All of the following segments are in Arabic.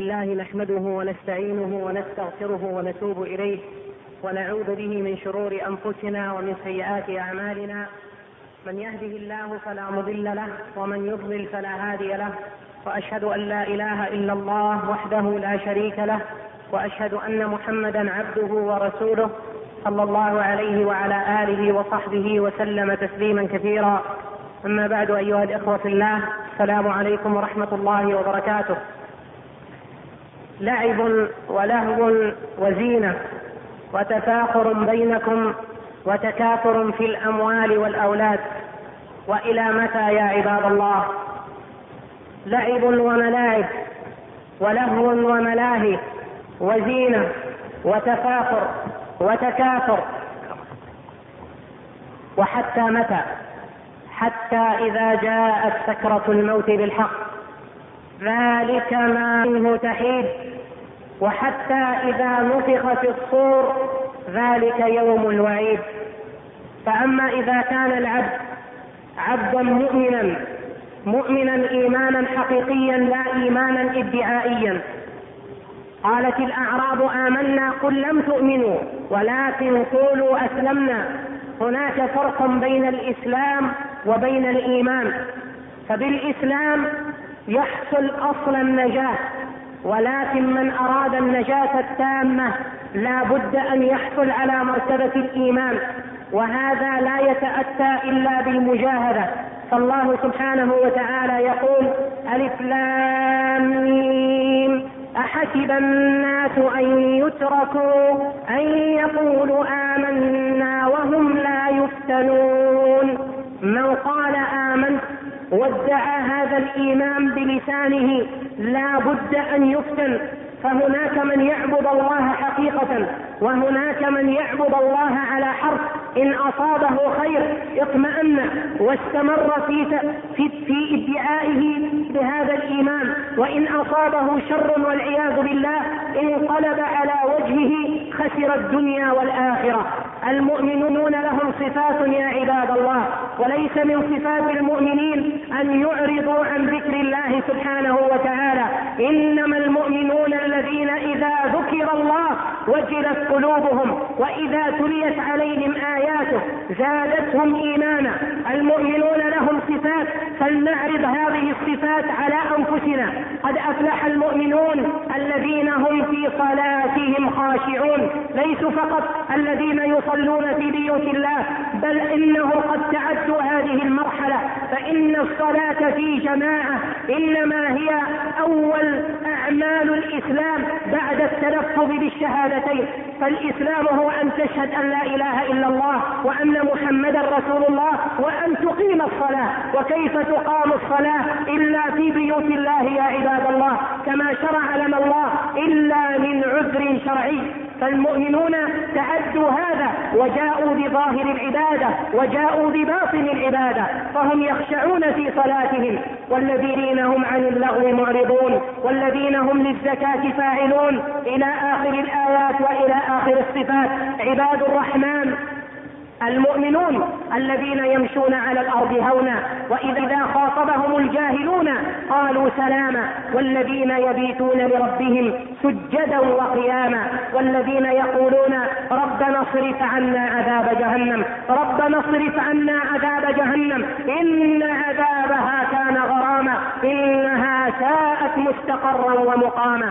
الله نحمده ونستعينه ونستغفره ونتوب إليه ونعوذ به من شرور أنفسنا ومن سيئات أعمالنا. من يهده الله فلا مضل له ومن يضلل فلا هادي له، وأشهد أن لا إله إلا الله وحده لا شريك له، وأشهد أن محمدا عبده ورسوله صلى الله عليه وعلى آله وصحبه وسلم تسليما كثيرا. أما بعد، أيها الإخوة في الله، السلام عليكم ورحمة الله وبركاته. لعب ولهو وزينة وتفاخر بينكم وتكاثر في الأموال والأولاد، وإلى متى يا عباد الله؟ لعب وملاعب ولهو وملاهي وزينة وتفاخر وتكاثر، وحتى متى؟ حتى إذا جاءت سكرة الموت بالحق ذلك ما منه تحيد، وحتى إذا نفخ في الصور ذلك يوم الوعيد. فأما إذا كان العبد عبدا مؤمنا إيمانا حقيقيا لا إيمانا ادعائيا، قالت الأعراب آمنا قل لم تؤمنوا ولكن قولوا أسلمنا. هناك فرق بين الإسلام وبين الإيمان، فبالإسلام يحصل أصل النجاة، ولكن من أراد النجاة التامة لا بد أن يحصل على مرتبة الإيمان، وهذا لا يتأتى إلا بالمجاهدة. فالله سبحانه وتعالى يقول: ألف لام ميم أحسب الناس أن يتركوا أن يقولوا آمنا وهم لا يفتنون. من قال آمنت وادعى هذا الإيمان بلسانه لا بد أن يفتن. فهناك من يعبد الله حقيقة، وهناك من يعبد الله على حرف، إن أصابه خير اطمأن واستمر في ادعائه بهذا الإيمان، وإن أصابه شر والعياذ بالله انقلب على وجهه خسر الدنيا والآخرة. المؤمنون لهم صفات يا عباد الله، وليس من صفات المؤمنين أن يعرضوا عن ذكر الله سبحانه وتعالى. إنما المؤمنون الذين إذا ذكر الله وجلت قلوبهم وإذا تليت عليهم آياته زادتهم إيمانا. المؤمنون لهم صفات، فلنعرض هذه الصفات على أنفسنا. قد أفلح المؤمنون الذين هم في صلاتهم خاشعون، ليسوا فقط الذين يصلون في بيوت الله، بل إنهم قد تعدوا هذه المرحلة، فإن الصلاة في جماعة إنما هي أول أعمال الإسلام بعد التلفظ بالشهادتين. فالإسلام هو أن تشهد أن لا إله إلا الله وأن محمدا رسول الله وأن تقيم الصلاة. وكيف تقام الصلاة إلا في بيوت الله يا عباد الله، كما شرع لنا الله، إلا من عذر شرعي. فالمؤمنون تعدوا هذا وجاءوا بظاهر العبادة وجاءوا بباطن العبادة، فهم يخشعون في صلاتهم. والذين هم عن اللغو معرضون والذين هم للزكاة فاعلون، إلى آخر الآيات وإلى آخر الصفات. عباد الرحمن المؤمنون الذين يمشون على الأرض هونا وإذا خاطبهم الجاهلون قالوا سلاما، والذين يبيتون لربهم سجدا وقياما، والذين يقولون ربنا اصرف عنا عذاب جهنم، ربنا اصرف عنا عذاب جهنم إن عذابها كان غراما إنها ساءت مستقرا ومقاما.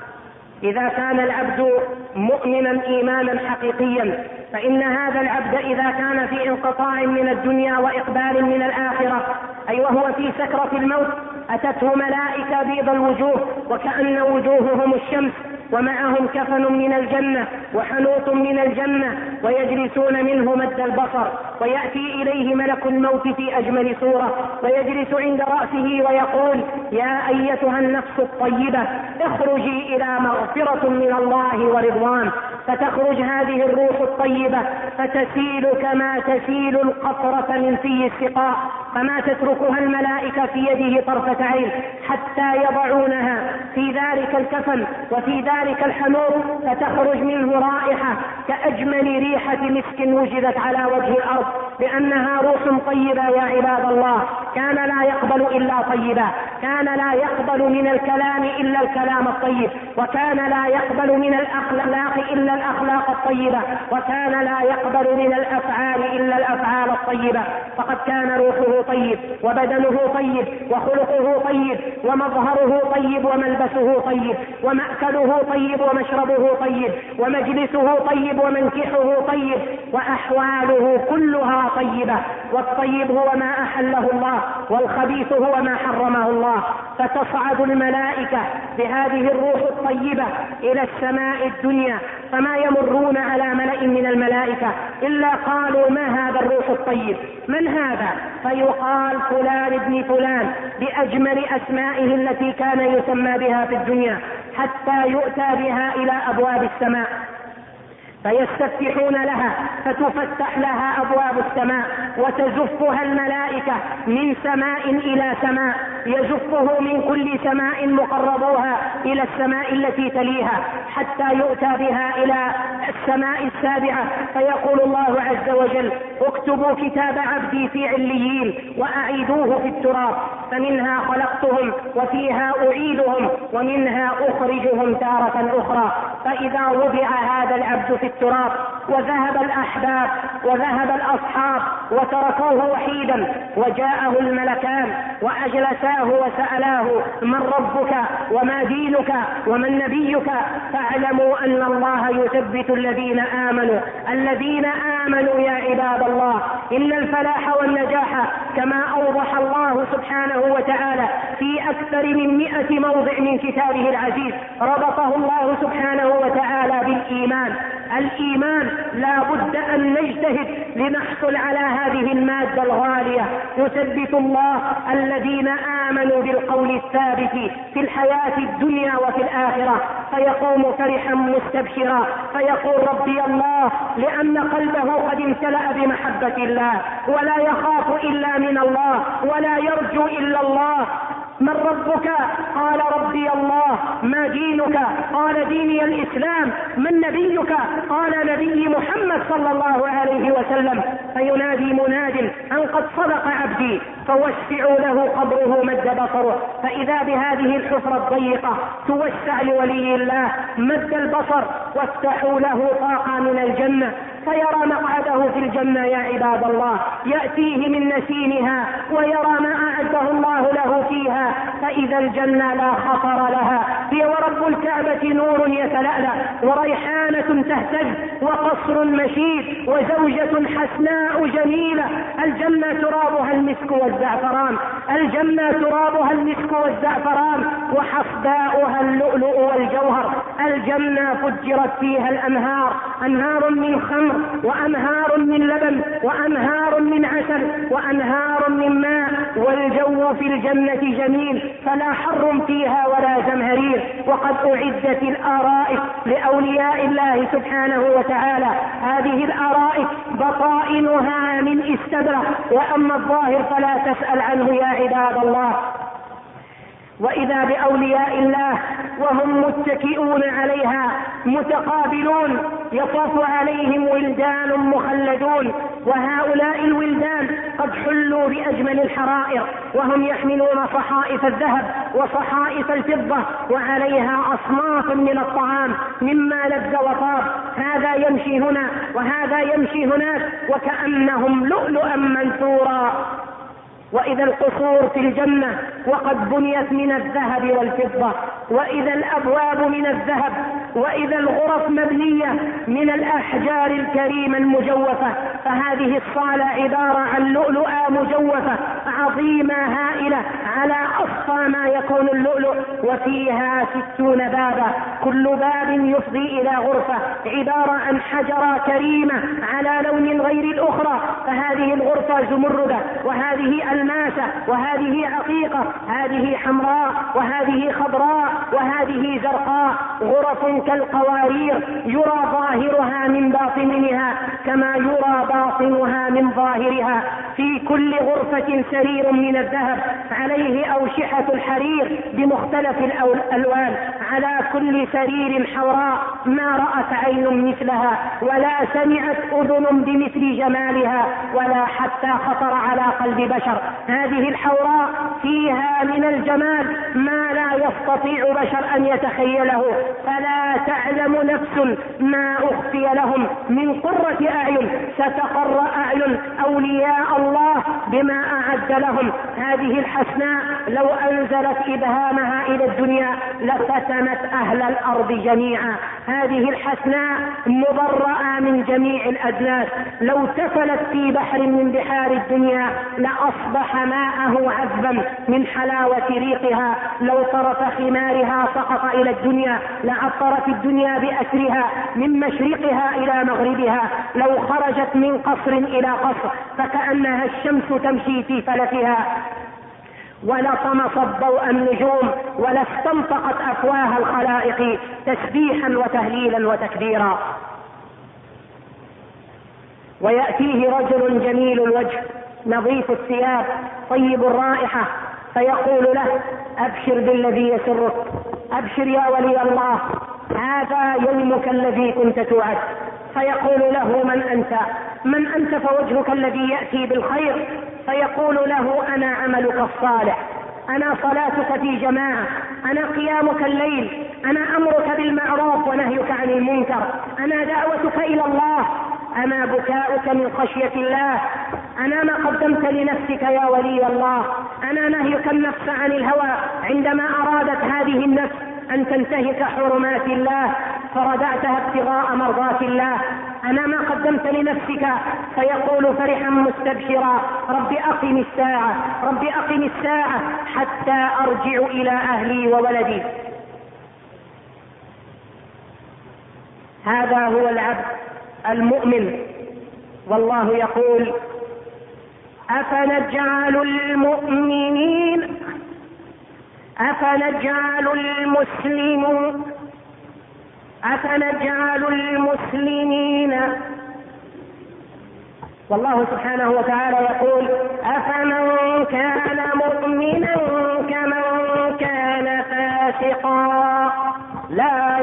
إذا كان العبد مؤمنا إيمانا حقيقيا، فإن هذا العبد إذا كان في انقطاع من الدنيا وإقبال من الآخرة، أي وهو في سكرة الموت، أتته ملائكة بيض الوجوه وكأن وجوههم الشمس، ومعهم كفن من الجنة وحنوط من الجنة، ويجلسون منه مد البصر، ويأتي إليه ملك الموت في أجمل صورة ويجلس عند رأسه ويقول: يا أيتها النفس الطيبة اخرجي إلى مغفرة من الله ورضوان. فتخرج هذه الروح الطيبة فتسيل كما تسيل القطرة من في السقاء، فما تتركها الملائكة في يده طرفة عين حتى يضعونها في ذلك الكفن وفي ذلك الحنوط، فتخرج منه رائحة كأجمل ريحة مسك وجدت على وجه الأرض، لأنها روح طيبة يا عباد الله. كان لا يقبل إلا طيبا، كان لا يقبل من الكلام إلا الكلام الطيب، وكان لا يقبل من الأخلاق إلا الأخلاق الطيبة، وكان لا يقبل من الأفعال إلا الأفعال الطيبة. فقد كان روحه طيب، وبدنه طيب، وخلقه طيب، ومظهره طيب، وملبسه طيب، ومأكله طيب، ومشربه طيب، ومجلسه طيب، ومنكحه طيب، وأحواله كلها طيبة. والطيب هو ما أحله الله، والخبيث هو ما حرمه الله. فتصعد الملائكة بهذه الروح الطيبة إلى السماء الدنيا، فما يمرون على ملأ من الملائكة إلا قالوا: ما هذا الروح الطيب؟ من هذا؟ فيقال: فلان ابن فلان، بأجمل أسمائه التي كان يسمى بها في الدنيا، حتى يؤتى بها إلى أبواب السماء فيستفتحون لها، فتفتح لها أبواب السماء، وتزفها الملائكة من سماء إلى سماء، يزفه من كل سماء مقربوها إلى السماء التي تليها، حتى يؤتى بها إلى السماء السابعة، فيقول الله عز وجل: اكتبوا كتاب عبدي في عليين وأعيدوه في التراب، فمنها خلقتهم وفيها أعيدهم ومنها أخرجهم تارة أخرى. فإذا وضع هذا العبد في التراب وذهب الأحباب وذهب الأصحاب وتركوه وحيدا، وجاءه الملكان وأجلساه وسألاه: من ربك وما دينك ومن نبيك؟ فاعلموا أن الله يثبت الذين آمنوا. الذين آمنوا يا عباد الله، إن الفلاح والنجاح كما أوضح الله سبحانه وتعالى في أكثر من 100 موضع من كتابه العزيز، ربطه الله سبحانه وتعالى بالإيمان. الإيمان لا بد أن نجتهد لنحصل على هذه المادة الغالية. يثبت الله الذين آمنوا بالقول الثابت في الحياة الدنيا وفي الآخرة، فيقوم فرحا مستبشرا فيقول: ربي الله، لأن قلبه قد امتلأ بمحبة الله، ولا يخاف إلا من الله، ولا يرجو إلا الله. من ربك؟ قال: ربي الله. ما دينك؟ قال: ديني الإسلام. من نبيك؟ قال: نبي محمد صلى الله عليه وسلم. فينادي مناد أن قد صدق عبدي، فوسعوا له قبره مد بصره، فإذا بهذه الحفرة الضيقة توسع لولي الله مد البصر، وافتحوا له طاقة من الجنة، فيرى مقعده في الجنة يا عباد الله، يأتيه من نسيمها ويرى ما أعده الله له فيها، فإذا الجنة لا خطر لها، هي ورب الكعبة نور يتلألأ، وريحانة تهتز، وقصر مشيد، وزوجة حسناء جميلة. الجنة ترابها المسك والزعفران، الجنة ترابها المسك والزعفران، وحصباؤها اللؤلؤ والجوهر. الجنة فجرت فيها الأنهار، أنهار من خمر، وأنهار من لبن، وأنهار من عسل، وأنهار من ماء. والجو في الجنة جميل، فلا حر فيها ولا زمهرير. وقد أعدت الآرائك لأولياء الله سبحانه وتعالى، هذه الآرائك بطائنها من استبرق، وأما الظاهر فلا تسأل عنه يا عباد الله. وإذا بأولياء الله وهم متكئون عليها متقابلون، يطوف عليهم ولدان مخلدون، وهؤلاء الولدان قد حلوا بأجمل الحرائر، وهم يحملون صحائف الذهب وصحائف الفضة، وعليها أصناف من الطعام مما لذ وطاب، هذا يمشي هنا وهذا يمشي هناك، وكأنهم لؤلؤا منثورا. وإذا القصور في الجنة وقد بنيت من الذهب والفضة، وإذا الأبواب من الذهب، وإذا الغرف مبنية من الأحجار الكريمة المجوفة، فهذه الصالة عبارة عن لؤلؤة مجوفة عظيمة هائلة على أصفى ما يكون اللؤلؤ، وفيها 60 بابا، كل باب يفضي إلى غرفة، عبارة عن حجرة كريمة على لون غير الأخرى. فهذه الغرفة زمردة، وهذه الماسة، وهذه عقيقة، هذه حمراء، وهذه خضراء، وهذه هذه زرقاء غرف كالقوارير يرى ظاهرها من باطنها كما يرى باطنها من ظاهرها. في كل غرفة سرير من الذهب عليه أوشحة الحرير بمختلف الألوان، على كل سرير حوراء ما رأت عين مثلها ولا سمعت أذن بمثل جمالها ولا حتى خطر على قلب بشر. هذه الحوراء فيها من الجمال ما لا يستطيع بشر أن يتخيله، فلا تعلم نفس ما أخفي لهم من قرة أعين، ستقر أعين أولياء الله بما أعد لهم. هذه الحسناء لو أنزلت إبهامها إلى الدنيا لفتنت أهل الأرض جميعا. هذه الحسناء مبرأة من جميع الأدناس، لو تفلت في بحر من بحار الدنيا لأصبح ماءه عذبا من حلاوة ريقها. لو طرف خمارها سقط إلى الدنيا لعطرت الدنيا بأسرها من مشرقها إلى مغربها. لو خرجت من قصر إلى قصر فكأنها الشمس تمشي في فلكها، ولطمست ضوء النجوم ولاستنطقت أفواه الخلائق تسبيحا وتهليلا وتكبيرا. ويأتيه رجل جميل الوجه نظيف الثياب طيب الرائحة فيقول له: أبشر بالذي يسرك، أبشر يا ولي الله، هذا يومك الذي كنت توعد. فيقول له: من أنت؟ من أنت فوجهك الذي يأتي بالخير؟ فيقول له: أنا عملك الصالح، أنا صلاتك في جماعة، أنا قيامك الليل، أنا أمرك بالمعروف ونهيك عن المنكر، أنا دعوتك إلى الله، أنا بكاؤك من خشية الله، أنا ما قدمت لنفسك يا ولي الله، أنا نهيك النفس عن الهوى عندما أرادت هذه النفس أن تنتهك حرمات الله فردعتها ابتغاء مرضات الله، أنا ما قدمت لنفسك. فيقول فرحا مستبشرا: رب أقم الساعة، رب أقم الساعة حتى أرجع إلى أهلي وولدي. هذا هو العبد المؤمن. والله يقول: أفنجعل المسلمين. والله سبحانه وتعالى يقول: أفمن كان مؤمنا كمن كان فاسقا لا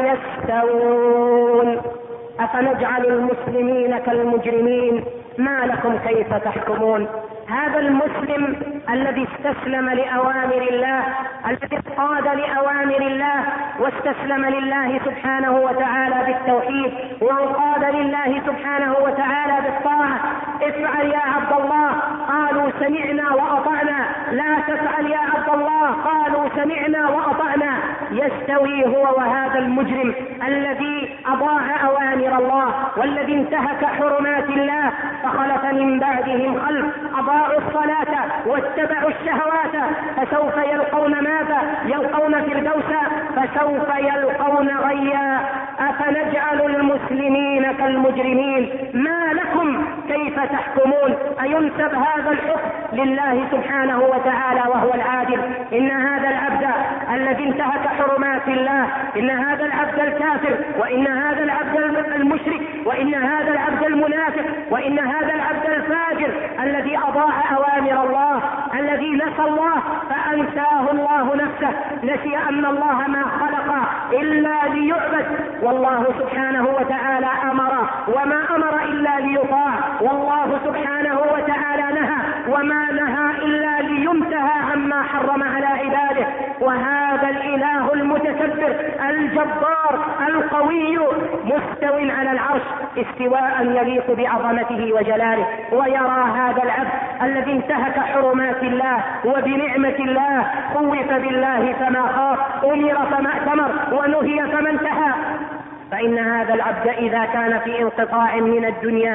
يستوون. أفنجعل المسلمين كالمجرمين ما لكم كيف تحكمون. هذا المسلم الذي استسلم لأوامر الله، الذي قاد لأوامر الله واستسلم لله سبحانه وتعالى بالتوحيد وانقاد لله سبحانه وتعالى بالطاعة. افعل يا عبد الله، قالوا سمعنا وأطعنا، لا تفعل يا عبد الله، قالوا سمعنا وأطعنا. يستوي هو وهذا المجرم الذي أضاع أوامر الله والذي انتهك حرمات الله؟ فخلف من بعدهم خلف أضاعوا الصلاة واتبعوا الشهوات فسوف يلقون ماذا؟ يلقون فردوسا، فسوف يلقون غيا. أفنجعل المسلمين كالمجرمين ما لكم كيف تحكمون. أينسب هذا الحكم لله سبحانه وتعالى وهو العادل؟ إن هذا العبد الذي انتهك حرمات الله، إن هذا العبد الكافر، وإن هذا العبد المشرك، وإن هذا العبد المنافق، وإن هذا العبد الفاجر الذي أضاع أوامر الله، الذي نسى الله فأنساه الله نفسه، نسي أن الله ما خلق إلا ليعبد، والله سبحانه وتعالى أمر وما أمر إلا ليطاع، والله سبحانه وتعالى نهى وما نهى إلا لينتهى عما حرم على عباده. وهذا الإله المتكبر الجبار القوي مستو على العرش استواء يليق بعظمته وجلاله. ويرى هذا العبد الذي انتهك حرمات الله وبنعمة الله، خوف بالله فما خاف، أمر فما أتمر، ونهي فما انتهى. فإن هذا العبد إذا كان في انقطاع من الدنيا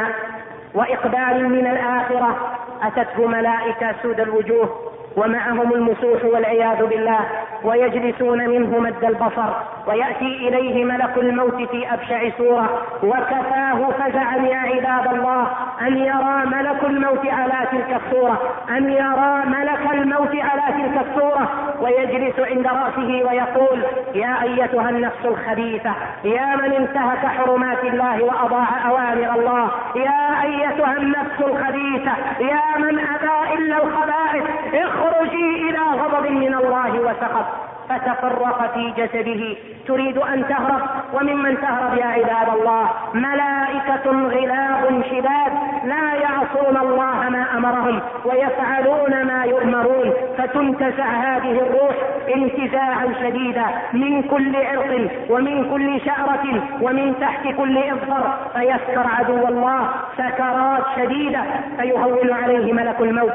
وإقبال من الآخرة أتته ملائكة سود الوجوه ومعهم المسوح والعياذ بالله، ويجلسون منه مد البصر، ويأتي إليه ملك الموت في أبشع صورة. وكفاه فزعا يا عباد الله أن يرى ملك الموت على تلك الصورة، أن يرى ملك الموت على تلك الصورة ويجلس عند رأسه ويقول: يا أيتها النفس الخبيثة، يا من انتهك حرمات الله وأضاع أوامر الله، يا أيتها النفس الخبيثة، يا من أبى إلا الخبائث، اخرجي إلى غضب من الله وسخط. فتفرق في جسده تريد أن تهرب. وممن تهرب يا عباد الله ملائكة غلاظ شداد لا يعصون الله ما أمرهم ويفعلون ما يؤمرون، فتنتزع هذه الروح انتزاعا شديدا من كل عرق ومن كل شعرة ومن تحت كل إظفر، فيسكر عدو الله سكرات شديدة فيهون عليه ملك الموت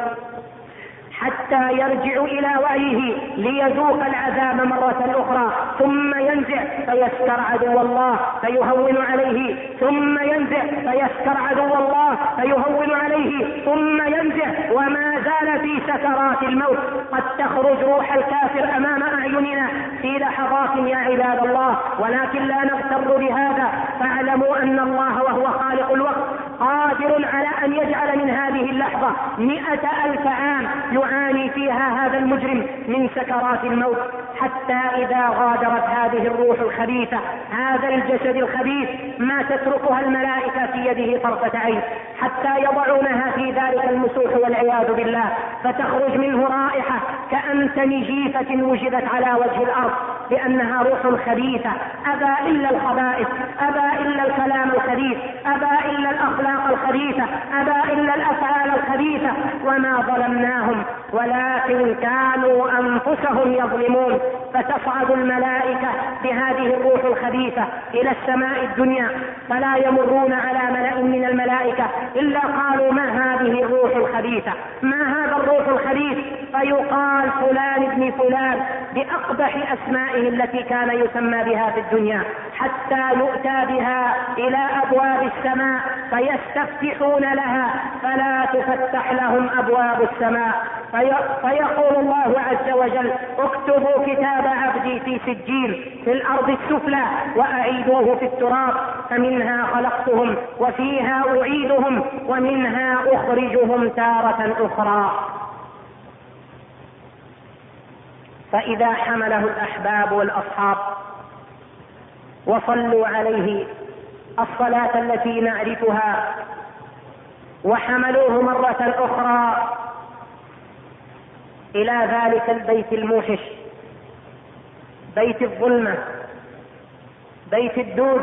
حتى يرجع إلى وعيه ليذوق العذاب مرة أخرى، ثم ينزع فيسكر عدو الله فيهون عليه، ثم ينزع فيسكر عدو الله فيهون عليه، ثم ينزع، وما زال في سكرات الموت. قد تخرج روح الكافر أمام أعيننا في لحظات يا عباد الله، ولكن لا نغتر بهذا. فاعلموا أن الله وهو خالق الوقت قادر على أن يجعل من هذه اللحظة 100,000 عام يعاني فيها هذا المجرم من سكرات الموت، حتى إذا غادرت هذه الروح الخبيثة هذا الجسد الخبيث ما تتركها الملائكة في يده طرفة عين حتى يضعونها في ذلك المسوح والعياذ بالله، فتخرج منه رائحة كأنتن جيفة وجدت على وجه الأرض، لأنها روح خبيثة أبى إلا الخبائث، أبى إلا الكلام الخبيث، أبى إلا الأخلاق الخبيثة، أبى إلا الأفعال الخبيثة. وما ظلمناهم ولكن كانوا أنفسهم يظلمون. فتصعد الملائكة بهذه الروح الخبيثة إلى السماء الدنيا، فلا يمرون على ملأ من الملائكة إلا قالوا: ما هذه الروح الخبيثة؟ ما هذا الروح الخبيث؟ فيقال: فلان ابن فلان، بأقبح أسمائه التي كان يسمى بها في الدنيا، حتى يؤتى بها إلى أبواب السماء فيستفتحون لها فلا تفتح لهم أبواب السماء، فيقول الله عز وجل: اكتبوا كتاب عبدي في سجين في الأرض السفلى وأعيدوه في التراب، فمنها خلقتهم وفيها أعيدهم ومنها أخرجهم تارة أخرى. فإذا حمله الأحباب والأصحاب وصلوا عليه الصلاة التي نعرفها وحملوه مرة أخرى إلى ذلك البيت الموحش، بيت الظلمة، بيت الدود،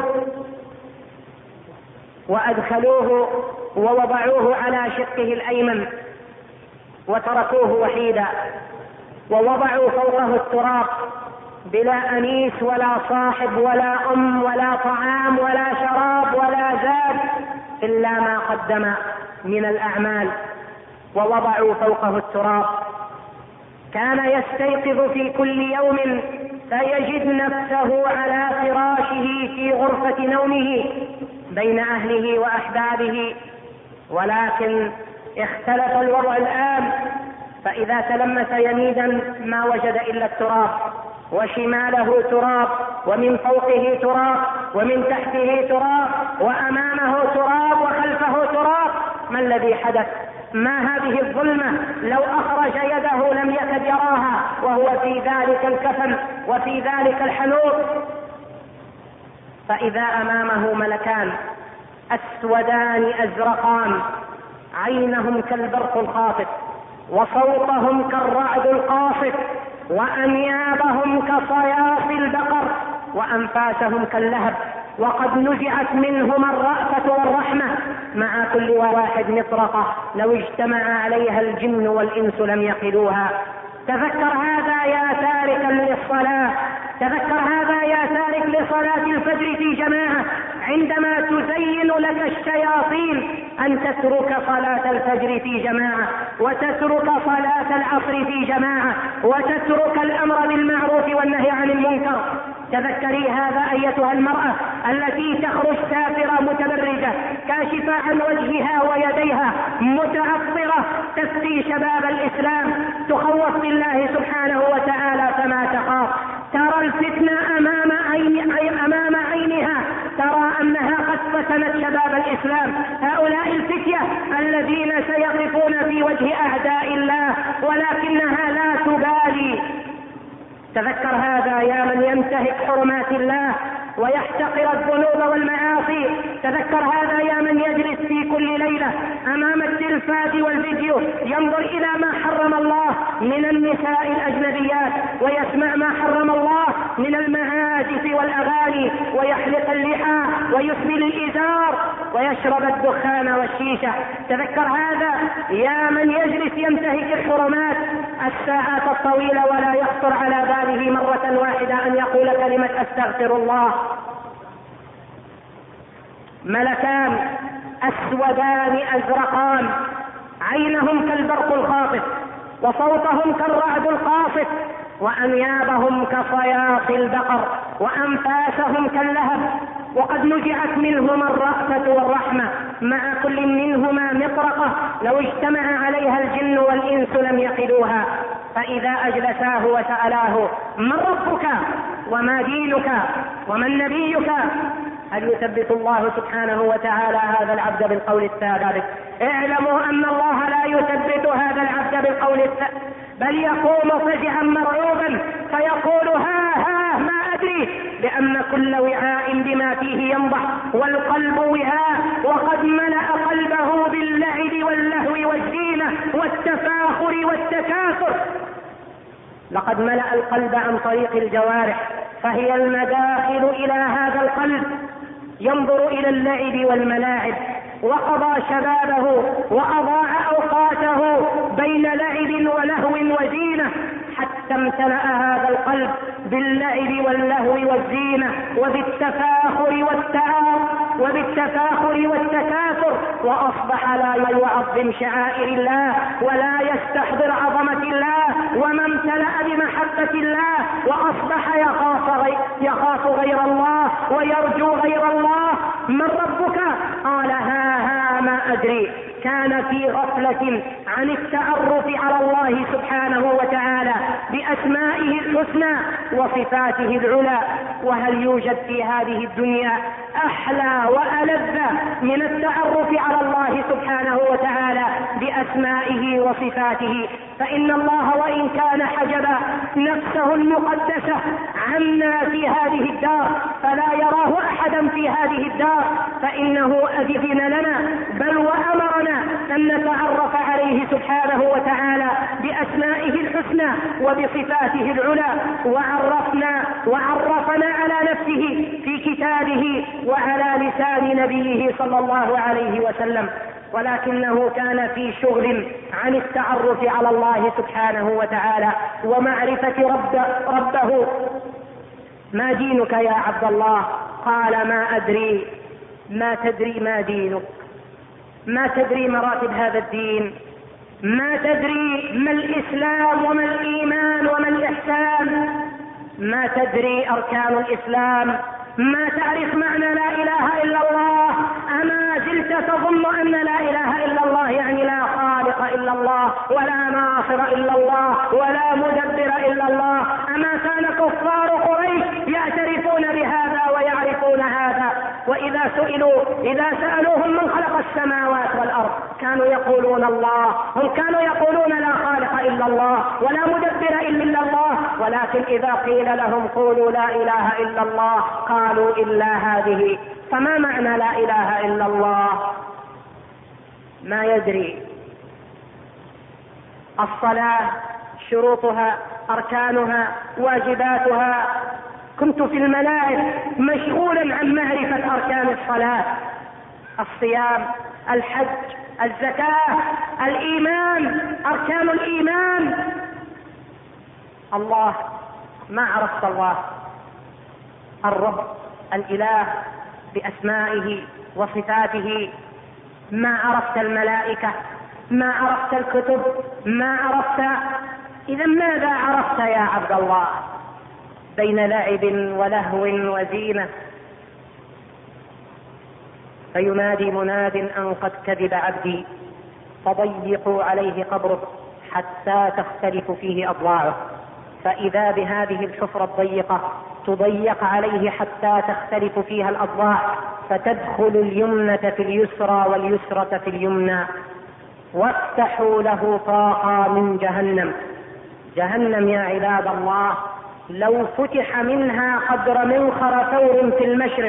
وأدخلوه ووضعوه على شقه الأيمن وتركوه وحيدا، ووضعوا فوقه التراب بلا أنيس ولا صاحب ولا أم ولا طعام ولا شراب ولا زاد إلا ما قدم من الأعمال، ووضعوا فوقه التراب. كان يستيقظ في كل يوم فيجد نفسه على فراشه في غرفة نومه بين أهله وأحبابه، ولكن اختلف الوضع الآن، فإذا تلمس يمينا ما وجد إلا التراب، وشماله تراب، ومن فوقه تراب، ومن تحته تراب، وأمامه تراب، وخلفه تراب. ما الذي حدث؟ ما هذه الظلمة؟ لو أخرج يده لم يكد يراها وهو في ذلك الكفن وفي ذلك الحنوط. فإذا أمامه ملكان أسودان أزرقان، عينهم كالبرق الخاطف، وصوتهم كالرعد القاصف، وأنيابهم كصياص البقر، وأنفاسهم كاللهب، وقد نزعت منهم الرأفة والرحمة، مع كل واحد مطرقة لو اجتمع عليها الجن والإنس لم يقلوها. تذكر هذا يا تاركا للصلاة، تذكر هذا يا تارك لصلاة الفجر في جماعة، عندما تزين لك الشياطين أن تترك صلاة الفجر في جماعة، وتترك صلاة العصر في جماعة، وتترك الأمر بالمعروف والنهي عن المنكر. تذكري هذا أيتها المرأة التي تخرج سافرة متبرجة كاشفة عن وجهها ويديها متعطرة تفتي شباب الإسلام، تخوف بالله سبحانه وتعالى فما تخاف، ترى الفتنة أمام عينها، ترى أنها قد فتنت شباب الإسلام، هؤلاء الفتية الذين سيقفون في وجه أعداء الله ولكنها لا تبالي. تذكر هذا يا من ينتهك حرمات الله ويحتقر الذنوب والمعاصي، تذكر هذا يا من يجلس في كل ليلة أمام التلفاز والفيديو ينظر إلى ما حرم الله من النساء الأجنبيات، ويسمع ما حرم الله من المعازف والأغاني، ويحلق اللحى ويسبل الإزار ويشرب الدخان والشيشة. تذكر هذا يا من يجلس ينتهك الحرمات الساعات الطويلة ولا يخطر على باله مرة واحدة أن يقول كلمة أستغفر الله. ملكان أسودان أزرقان عينهم كالبرق الخاطف وصوتهم كالرعد القاصف وأنيابهم كصياص البقر وأنفاسهم كاللهب، وقد نزعت منهما الرأفة والرحمة، مع كل منهما مطرقة لو اجتمع عليها الجن والإنس لم يقلوها. فإذا أجلساه وسألاه من ربك وما دينك ومن نبيك، هل يثبت الله سبحانه وتعالى هذا العبد بالقول الثابت؟ اعلموا أن الله لا يثبت هذا العبد بالقول الثابت، بل يقوم فزعا مرعوبا فيقول ها ما أدري، لأن كل وعاء بما فيه ينضح، والقلب وعاء، وقد ملأ قلبه باللعب واللهو والزينة والتفاخر والتكاثر. لقد ملأ القلب عن طريق الجوارح، فهي المداخل إلى هذا القلب، ينظر إلى اللعب والملاعب، وقضى شبابه وأضاع أوقاته بين لعب ولهو وزينة، حتى امتلأ هذا القلب باللعب واللهو والزينة وبالتفاخر والتكاثر، وأصبح لا يعظم شعائر الله ولا يستحضر عظمة الله، وما امتلأ بمحبة الله وأصبح يخاف غير الله ويرجو غير الله. من ربك؟ قال ها ما أدري. كان في غفلة عن التعرف على الله سبحانه وتعالى بأسمائه الحسنى وصفاته العلى. وهل يوجد في هذه الدنيا أحلى وألذ من التعرف على الله سبحانه وتعالى بأسمائه وصفاته؟ فإن الله وإن كان حجب نفسه المقدسة عنا في هذه الدار فلا يراه أحدا في هذه الدار، فإنه أذن لنا بل وأمرنا أن نتعرف عليه سبحانه وتعالى بأسمائه الحسنى وبصفاته العلى، وعرفنا على نفسه في كتابه وعلى لسان نبيه صلى الله عليه وسلم. ولكنه كان في شغل عن التعرف على الله سبحانه وتعالى ومعرفة ربه. ما دينك يا عبد الله؟ قال ما أدري. ما تدري ما دينك؟ ما تدري مراتب هذا الدين؟ ما تدري ما الإسلام وما الإيمان وما الإحسان؟ ما تدري أركان الإسلام؟ ما تعرف معنى لا إله إلا الله؟ أما زلت تظن أن لا إله إلا الله يعني لا خالق إلا الله ولا ناصر إلا الله ولا مدبر إلا الله؟ أما كان كفار قريش يعترفون بهذا ويعرفون هذا، وإذا سألوهم من خلق السماوات والأرض كانوا يقولون الله. هم كانوا يقولون لا خالق إلا الله ولا مدبر إلا الله، ولكن إذا قيل لهم قولوا لا إله إلا الله قالوا إلا هذه. فما معنى لا إله إلا الله؟ ما يدري. الصلاة شروطها أركانها واجباتها. كنت في الملاعب مشغولا عن معرفة أركان الصلاة، الصيام، الحج، الزكاة، الإيمان، أركان الإيمان. الله، ما عرفت الله الرب الإله بأسمائه وصفاته، ما عرفت الملائكة، ما عرفت الكتب، ما عرفت. إذا ماذا عرفت يا عبد الله؟ بين لعب ولهو وزينة، فينادي مناد أن قد كذب عبدي فضيقوا عليه قبره حتى تختلف فيه أضلاعه، فإذا بهذه الحفرة الضيقة تضيق عليه حتى تختلف فيها الأضلاع، فتدخل اليمنة في اليسرى واليسرة في اليمنى. وافتحوا له طاقة من جهنم. جهنم يا عباد الله لو فتح منها قدر منخر ثور في المشرق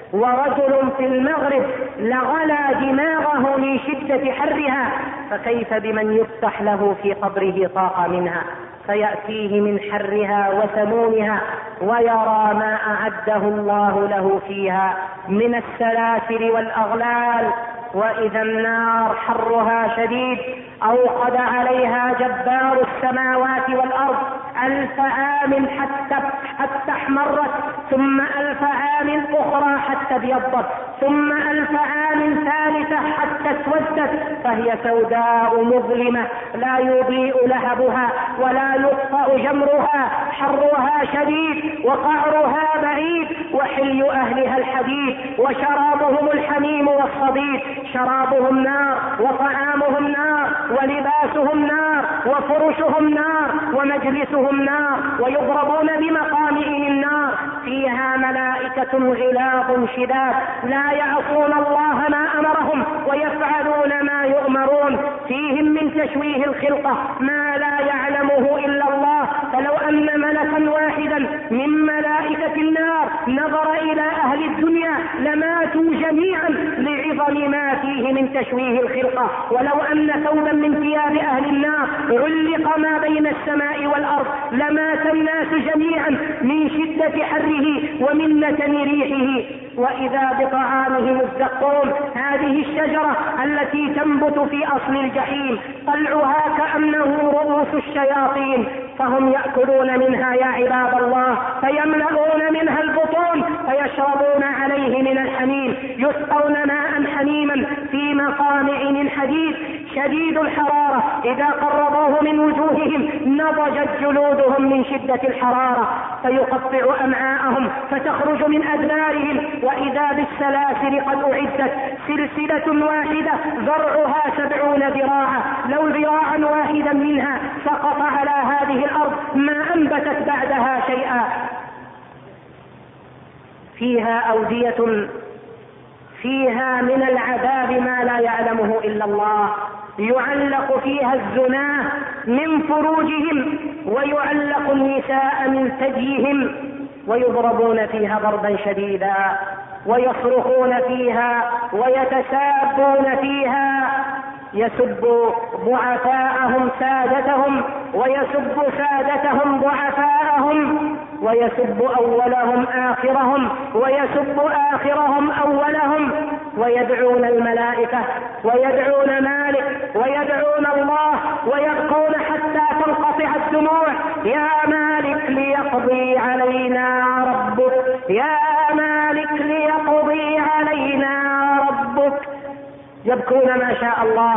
ورجل في المغرب لغلى دماغه من شدة حرها، فكيف بمن يفتح له في قبره طاقة منها فيأتيه من حرها وسمومها ويرى ما أعده الله له فيها من السلاسل والأغلال. وإذا النار حرها شديد أوقد عليها جبار السماوات والأرض 1000 عام حتى احمرت، ثم 1000 عام أخرى حتى ابيضت، ثم 1000 عام ثالثة حتى اسودت، فهي سوداء مظلمة لا يضيء لهبها ولا يطفأ جمرها، حرها شديد وقعرها بعيد، وحلي أهلها الحديد، وشرابهم الحميم والصديد. شرابهم نار وطعامهم نار ولباسهم نار وفرشهم نار ومجلسهم نار، ويضربون بمقامئهم النار. فيها ملائكة غلاظ شداد لا يعصون الله ما أمرهم ويفعلون ما يؤمرون. فيهم من تشويه الخلقة ما لا يعلمه إلا الله، فلو أن ملكا واحدا من ملائكة النار نظر إلى أهل الدنيا لماتوا جميعا لعظم ما فيه من تشويه الخلقة. ولو أن ثوبا من ثياب أهل النار علق ما بين السماء والأرض لمات الناس جميعا من شدة حره ومن نتن ريحه. وإذا بطعامهم الزقوم، هذه الشجرة التي تنبت في أصل الجحيم طلعها كأنه رؤوس الشياطين، فهم يأكلون منها يا عباد الله فيملؤون منها البطون فيشربون عليه من الحميم، يسقون ماء حميما في مقامع من حديد شديد الحرارة، إذا قربوه من وجوههم نضجت جلودهم من شدة الحرارة، فيقطع أمعاءهم فتخرج من أدبارهم. وإذا بالسلاسل قد أعدت سلسلة واحدة ذرعها 70 ذراعا، لو ذراعا واحدا منها سقط على هذه الأرض ما أنبتت بعدها شيئا. فيها أودية فيها من العذاب ما لا يعلمه إلا الله، يعلق فيها الزناه من فروجهم ويعلق النساء من ثديهم، ويضربون فيها ضربا شديدا ويصرخون فيها ويتسابون فيها، يسب ضعفاءهم سادتهم ويسب سادتهم ضعفاءهم، ويسب أولهم آخرهم ويسب آخرهم أولهم، ويدعون الملائكة ويدعون مالك ويدعون الله ويبكون حتى تنقطع الدموع. يا مالك ليقضي علينا ربك، يا مالك ليقضي علينا ربك، يبكون ما شاء الله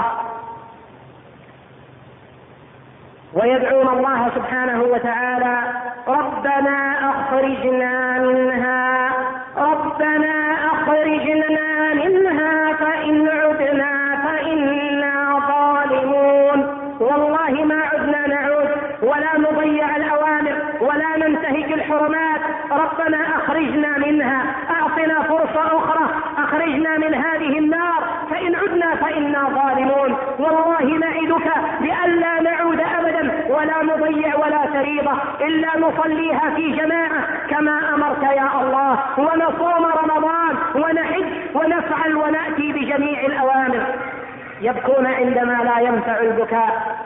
ويدعون الله سبحانه وتعالى ربنا أخرجنا منها، ربنا أخرجنا منها فإن عدنا فإنا ظالمون. والله ما عدنا نعود ولا نضيع الأوامر ولا ننتهك الحرمات، ربنا أخرجنا منها، أعطنا فرصة أخرى، أخرجنا من هذه النار فإن عدنا فإنا ظالمون. والله نعدك بألا نعود أبدا ولا نضيع ولا فريضة إلا نصليها في جماعة كما أمرت يا الله، ونصوم رمضان ونحج ونفعل ونأتي بجميع الأوامر. يبكون عندما لا ينفع البكاء.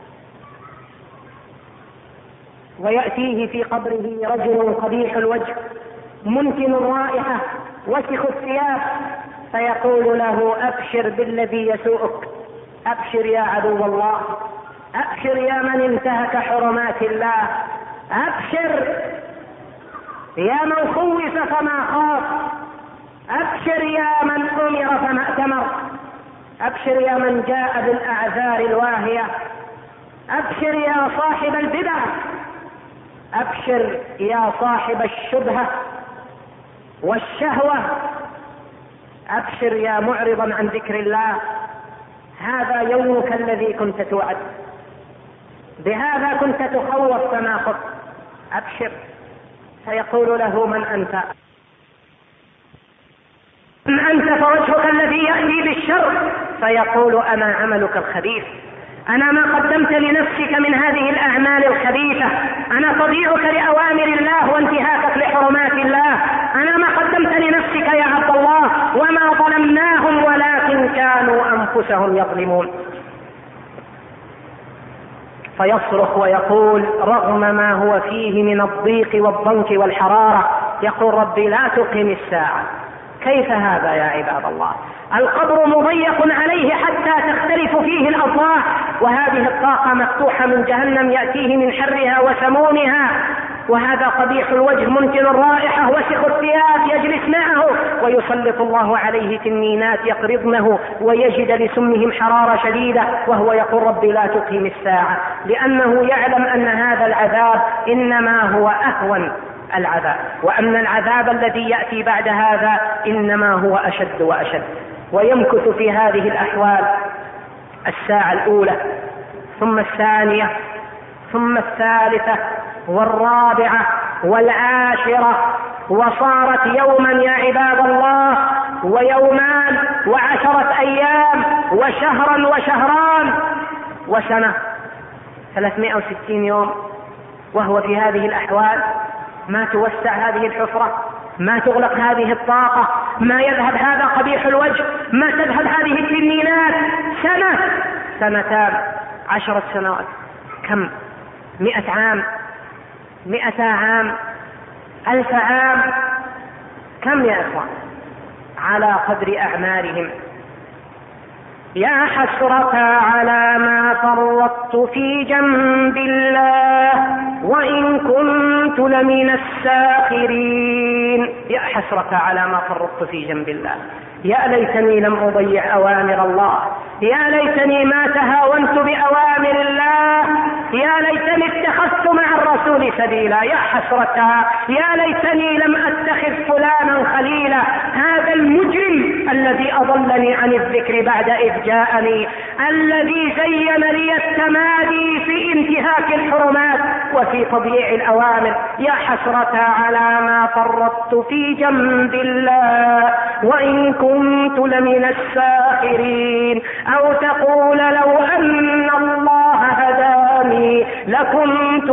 ويأتيه في قبره رجل قبيح الوجه منتن الرائحة وسخ الثياب، فيقول له أبشر بالذي يسوءك، أبشر يا عدو الله، أبشر يا من انتهك حرمات الله، أبشر يا من خوف فما خاف، أبشر يا من أمر فما أتمر، أبشر يا من جاء بالأعذار الواهية، أبشر يا صاحب البدع، أبشر يا صاحب الشبهة والشهوة، أبشر يا معرضا عن ذكر الله، هذا يومك الذي كنت توعد، بهذا كنت تخوف فما خفت، أبشر. فيقول له: من أنت؟ من أنت؟ فوجهك الذي يأتي بالشر. فيقول: أنا عملك الخبيث، أنا ما قدمت لنفسك من هذه الأعمال الخبيثة، أنا تضييعك لأوامر الله وانتهاكك لحرمات الله، أنا ما قدمت لنفسك يا عبد الله، وما ظلمناهم ولكن كانوا أنفسهم يظلمون. فيصرخ ويقول رغم ما هو فيه من الضيق والضنك والحرارة، يقول: ربي لا تقم الساعة. كيف هذا يا عباد الله؟ القبر مضيق عليه حتى تختلف فيه الأضلاع، وهذه الطاقة مفتوحة من جهنم يأتيه من حرها وسمومها، وهذا قبيح الوجه منتن الرائحة وسخ الثياب يجلس معه، ويسلط الله عليه تنينات يقرضنه ويجد لسمهم حرارة شديدة، وهو يقول: ربي لا تقيم الساعة، لأنه يعلم أن هذا العذاب إنما هو أهون العذاب، وأن العذاب الذي يأتي بعد هذا إنما هو أشد وأشد. ويمكث في هذه الأحوال الساعة الأولى، ثم الثانية، ثم الثالثة، والرابعة، والعاشرة، وصارت يوما يا عباد الله، ويومان، و10 أيام، وشهرا وشهران، وسنة، 360 يوم، وهو في هذه الأحوال. ما توسع هذه الحفرة، ما تغلق هذه الطاقة، ما يذهب هذا قبيح الوجه، ما تذهب هذه التنينات. سنة، سنتان، 10 سنوات، كم؟ 100 عام، 200 عام، 1000 عام، كم يا إخوان؟ على قدر أعمالهم. يا حسرة على ما فرطت في جنب الله وإن كنت لمن الساخرين. يا حسرة على ما فرطت في جنب الله، يا ليتني لم أضيع أوامر الله، يا ليتني ما تهاونت بأوامر الله، يا ليتني اتخذت مع الرسول سبيلا. يا حسرة، يا ليتني لم أتخذ فلانا خليلا، هذا المجرم الذي أضلني عن الذكر بعد إذ جاءني، الذي زين لي التمادي في انتهاك الحرمات وفي تضييع الأوامر. يا حسرة على ما فرطت في جنب الله وإن كنت لمن الساخرين. أو تقول لو أن الله هداني لكنت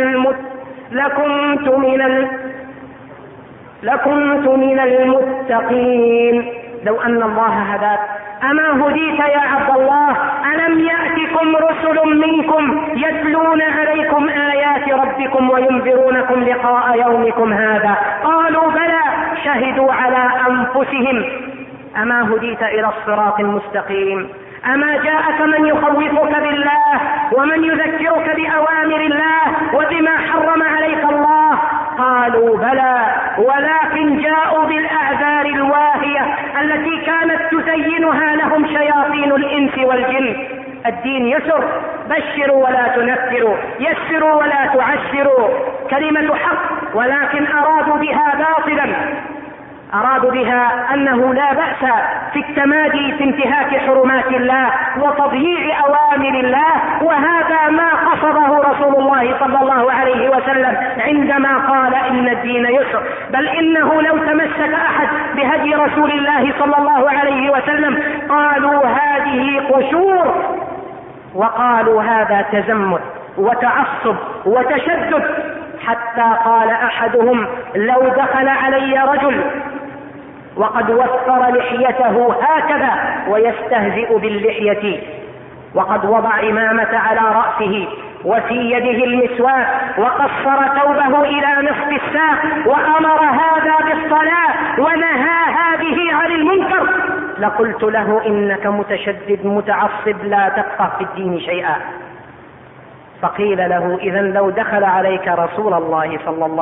من المتقين. لو أن الله هداك، أما هديت يا عبد الله؟ ألم يأتكم رسل منكم يتلون عليكم آيات ربكم وينذرونكم لقاء يومكم هذا؟ قالوا بلى، شهدوا على أنفسهم. أما هديت إلى الصراط المستقيم؟ أما جاءك من يخوفك بالله ومن يذكرك بأوامر الله وبما حرم عليك الله؟ قالوا بلى، ولكن جاءوا بالأعذار الواهية التي كانت تزينها لهم شياطين الإنس والجن. الدين يسر، بشروا ولا تنفروا، يسروا ولا تعسروا، كلمة حق، ولكن أرادوا بها باطلا، أرادوا بها أنه لا بأس في التمادي في انتهاك حرمات الله وتضييع أوامر الله، وهذا ما قصده رسول الله صلى الله عليه وسلم عندما قال إن الدين يسر. بل إنه لو تمسك أحد بهدي رسول الله صلى الله عليه وسلم قالوا هذه قشور، وقالوا هذا تزمت وتعصب وتشدد، حتى قال أحدهم لو دخل علي رجل وقد وفر لحيته هكذا ويستهزئ باللحية، وقد وضع عمامة على رأسه وفي يده المسواك وقصر ثوبه إلى نصف الساق وأمر هذا بالصلاة ونهى هذه عن المنكر، لقلت له إنك متشدد متعصب لا تفقه في الدين شيئا. فقيل له إذن لو دخل عليك رسول الله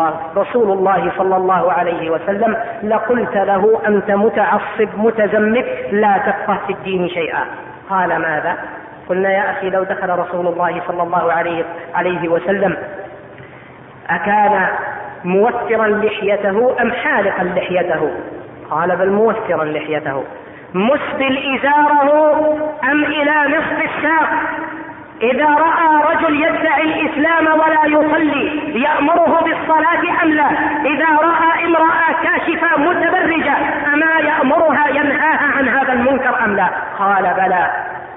صلى الله عليه وسلم لقلت له أنت متعصب متزمت لا تفقه في الدين شيئا. قال ماذا؟ قلنا يا أخي لو دخل رسول الله صلى الله عليه وسلم أكان موفرا لحيته أم حالقا لحيته؟ قال بل موفرا لحيته. مسبل إزاره أم إلى نصف الساق؟ إذا رأى رجل يدعي الإسلام ولا يصلي يأمره بالصلاة أم لا؟ إذا رأى امرأة كاشفة متبرجة أما يأمرها ينهاها عن هذا المنكر أم لا؟ قال بلى.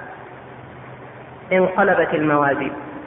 انقلبت الموازين.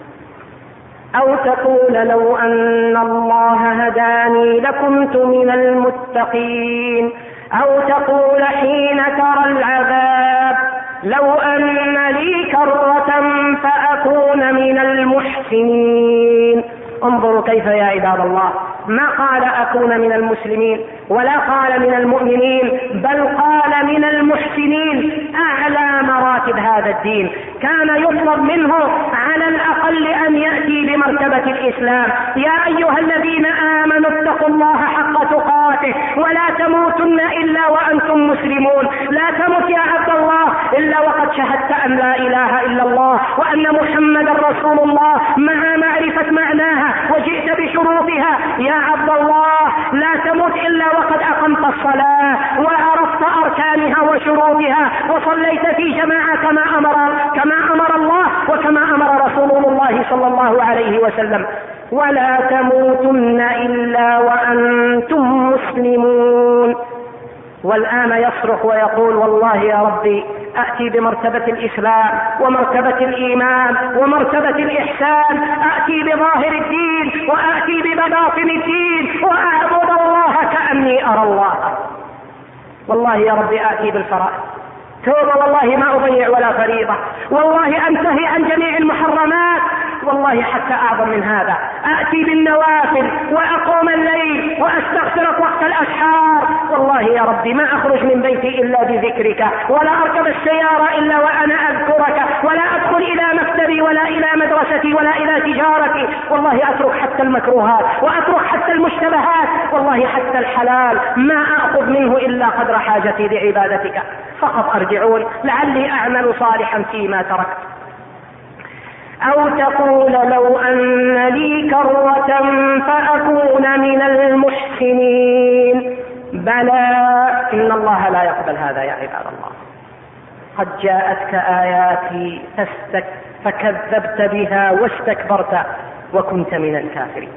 أو تقول لو أن الله هداني لكنت من المتقين. أو تقول حين ترى العذاب لو أن لي كرة فأكون من المحسنين. انظروا كيف يا عباد الله، ما قال أكون من المسلمين ولا قال من المؤمنين، بل قال من المحسنين، أعلى مراتب هذا الدين. كان يطلب منه على الأقل أن يأتي بمرتبة الإسلام. يا أيها الذين آمنوا اتقوا الله حق تقاته ولا تموتن إلا وأنتم مسلمون. لا تمت يا عبد الله إلا وقد شهدت أن لا إله إلا الله وأن محمدا رسول الله مع معرفة معناها وجئت بشروطها. يا عبد الله لا تمت إلا وقد أقمت الصلاة وعرفت أركانها وشروطها وصليت في جماعة كما أمر الله وكما أمر رسول الله صلى الله عليه وسلم. ولا تموتن إلا وأنتم مسلمون. والآن يصرخ ويقول والله يا ربي أأتي بمرتبة الإسلام ومرتبة الإيمان ومرتبة الإحسان، أأتي بظاهر الدين وأأتي بباطن الدين وأعبد الله كأني أرى الله. والله يا ربي آتي بالفرائض، توبة والله ما أضيع ولا فريضة، والله أنتهي عن جميع المحرمات، والله حتى أعظم من هذا أأتي بالنوافل وأقوم الليل وأستغفرك وقت الأسحار. والله يا ربي ما أخرج من بيتي إلا بذكرك، ولا أركب السيارة إلا وأنا أذكرك، ولا أدخل إلى مكتبي ولا إلى مدرستي ولا إلى تجارتي. والله أترك حتى المكروهات وأترك حتى المشتبهات، والله حتى الحلال ما أأخذ منه إلا قدر حاجتي لعبادتك. فقط أرجعون لعلي أعمل صالحا فيما تركت. أو تقول لو أن لي كرة فأكون من المحسنين. بلى إن الله لا يقبل هذا يا عباد الله. قد جاءتك آياتي فكذبت بها واستكبرت وكنت من الكافرين.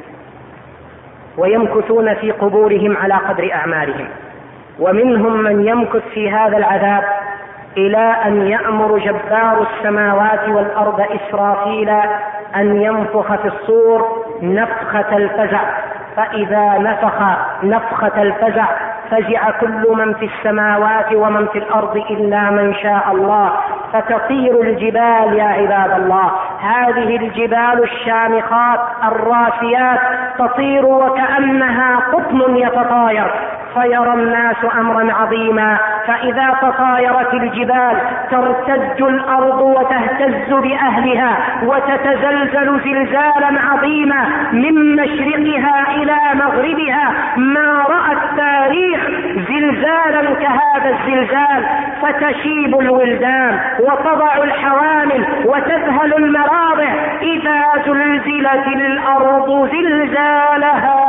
ويمكثون في قبورهم على قدر أعمالهم، ومنهم من يمكث في هذا العذاب إلى أن يأمر جبار السماوات والأرض إسرافيل أن ينفخ في الصور نفخة الفزع، فإذا نفخ نفخة الفزع فزع كل من في السماوات ومن في الأرض إلا من شاء الله، فتطير الجبال يا عباد الله. هذه الجبال الشامخات الراسيات تطير وكأنها قطن يتطاير، فيرى الناس أمرا عظيما. فإذا تطايرت الجبال ترتج الأرض وتهتز بأهلها وتتزلزل زلزالا عظيما من مشرقها إلى مغربها. ما رأى التاريخ زلزالا كهذا الزلزال. فتشيب الولدان وتضع الحوامل وتذهل المراضع إذا زلزلت الأرض زلزالها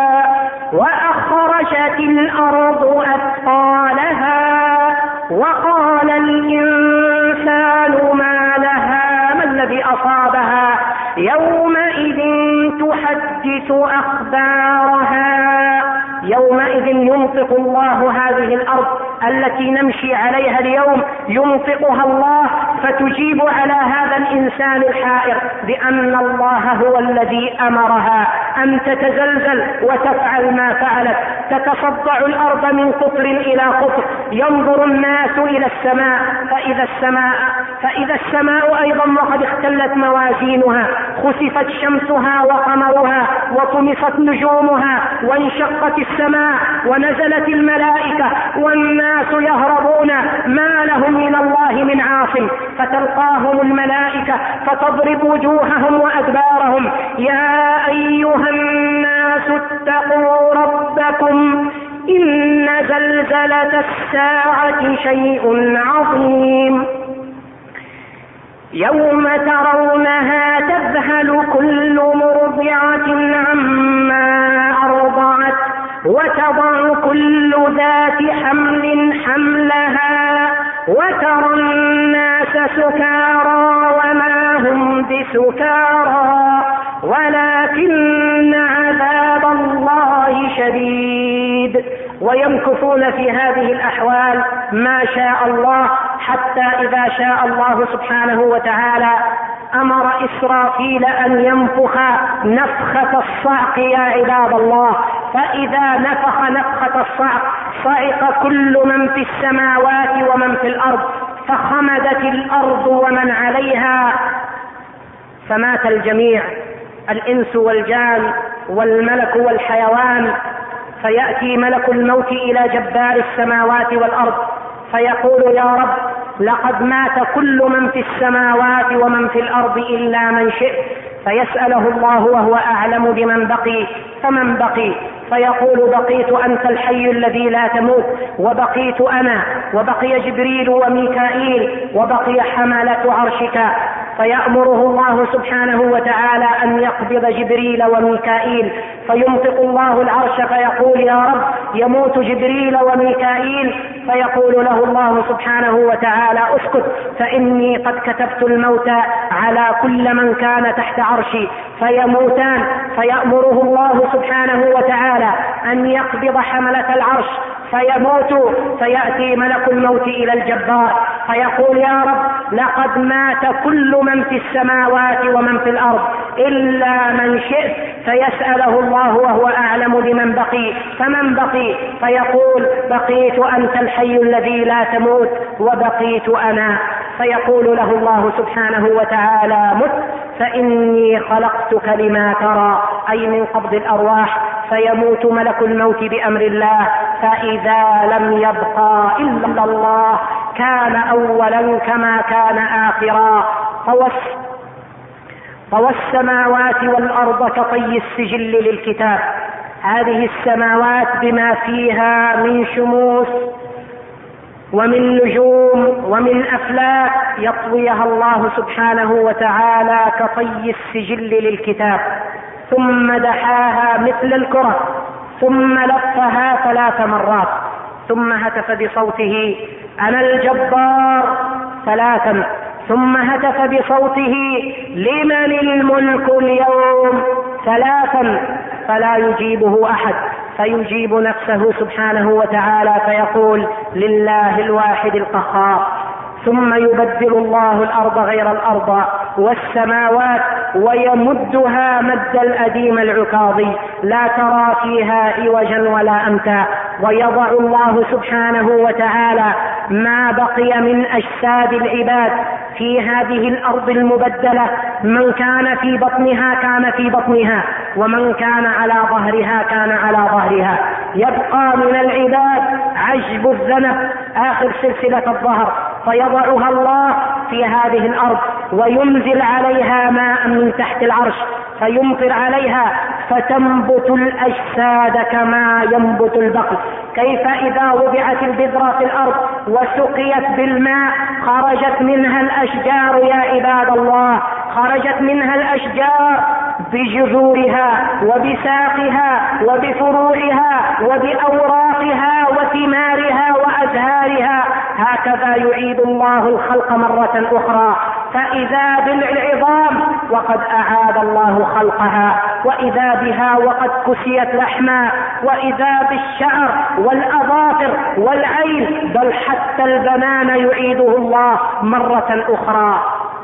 وأخرجت الأرض أثقالها وقال الإنسان ما لها. ما الذي أصابها؟ يومئذ تحدث أخبارها. يومئذ ينطق الله هذه الأرض التي نمشي عليها اليوم، ينطقها الله فتجيب على هذا الإنسان الحائر بأن الله هو الذي أمرها أن تتزلزل وتفعل ما فعلت. تتصدع الأرض من قطر إلى قطر، ينظر الناس إلى السماء فإذا السماء أيضا وقد اختلت موازينها، خسفت شمسها وقمرها وطمست نجومها وانشقت السماء ونزلت الملائكة والناس يهربون ما لهم من الله من عاصم. فتلقاهم الملائكة فتضرب وجوههم وأدبارهم. يا أيها الناس اتقوا ربكم إن زلزلة الساعة شيء عظيم. يوم ترونها تذهل كل مرضعة عما وتضع كل ذات حمل حملها وترى الناس سكارى وما هم بسكارى ولكن عذاب الله شديد. ويمكثون في هذه الأحوال ما شاء الله، حتى إذا شاء الله سبحانه وتعالى أمر إسرافيل أن ينفخ نفخة الصعق يا عباد الله. فإذا نفخ نفخة الصعق صعق كل من في السماوات ومن في الأرض، فخمدت الأرض ومن عليها، فمات الجميع، الإنس والجان والملك والحيوان. فيأتي ملك الموت إلى جبار السماوات والأرض فيقول: يا رب، لقد مات كل من في السماوات ومن في الأرض إلا من شئت. فيسأله الله وهو أعلم بمن بقي، فمن بقي؟ فيقول: بقيت أنت الحي الذي لا تموت، وبقيت أنا، وبقي جبريل وميكائيل، وبقي حملة عرشك. فيأمره الله سبحانه وتعالى أن يقبض جبريل وميكائيل، فينطق الله العرش فيقول: يا رب، يموت جبريل وميكائيل. فيقول له الله سبحانه وتعالى: اسكت، فإني قد كتبت الموت على كل من كان تحت عرشي، فيموتان. فيأمره الله سبحانه وتعالى أن يقبض حملة العرش فيموت. فيأتي ملك الموت إلى الجبار فيقول: يا رب، لقد مات كل من في السماوات ومن في الأرض إلا من شئت. فيسأله الله وهو أعلم بمن بقي، فمن بقي؟ فيقول: بقيت أنت الحي الذي لا تموت، وبقيت أنا. فيقول له الله سبحانه وتعالى: مت، فإني خلقتك لما ترى، أي من قبض الأرواح. فيموت ملك الموت بأمر الله، فإذا لم يبقى إلا الله كان أولا كما كان آخرا. طوى السماوات والأرض كطي السجل للكتاب. هذه السماوات بما فيها من شموس ومن نجوم ومن أفلاك يطويها الله سبحانه وتعالى كطي السجل للكتاب، ثم دحاها مثل الكرة، ثم لفها 3 مرات، ثم هتف بصوته: أنا الجبار 3، ثم هتف بصوته: لمن الملك اليوم 3، فلا يجيبه أحد، فيجيب نفسه سبحانه وتعالى فيقول: لله الواحد القهار. ثم يبدل الله الأرض غير الأرض والسماوات ويمدها مد الأديم العكاظي، لا ترى فيها عوجا ولا أمتا. ويضع الله سبحانه وتعالى ما بقي من أجساد العباد في هذه الأرض المبدلة، من كان في بطنها كان في بطنها، ومن كان على ظهرها كان على ظهرها. يبقى من العباد عجب الذنب، آخر سلسلة الظهر، فيضعها الله في هذه الأرض وينزل عليها ماء من تحت العرش فيمطر عليها فتنبت الأجساد كما ينبت البقل. كيف إذا وضعت البذرة في الأرض وسقيت بالماء خرجت منها الأشجار يا عباد الله، خرجت منها الأشجار بجذورها وبساقها وبفروعها وبأوراقها وثمارها وأزهارها. هكذا يعيد الله الخلق مرة أخرى. فإذا بالعظام وقد أعاد الله خلقها، وإذا بها وقد كسيت لحما، وإذا بالشعر والأظافر والعين، بل حتى البنان يعيده الله مرة أخرى.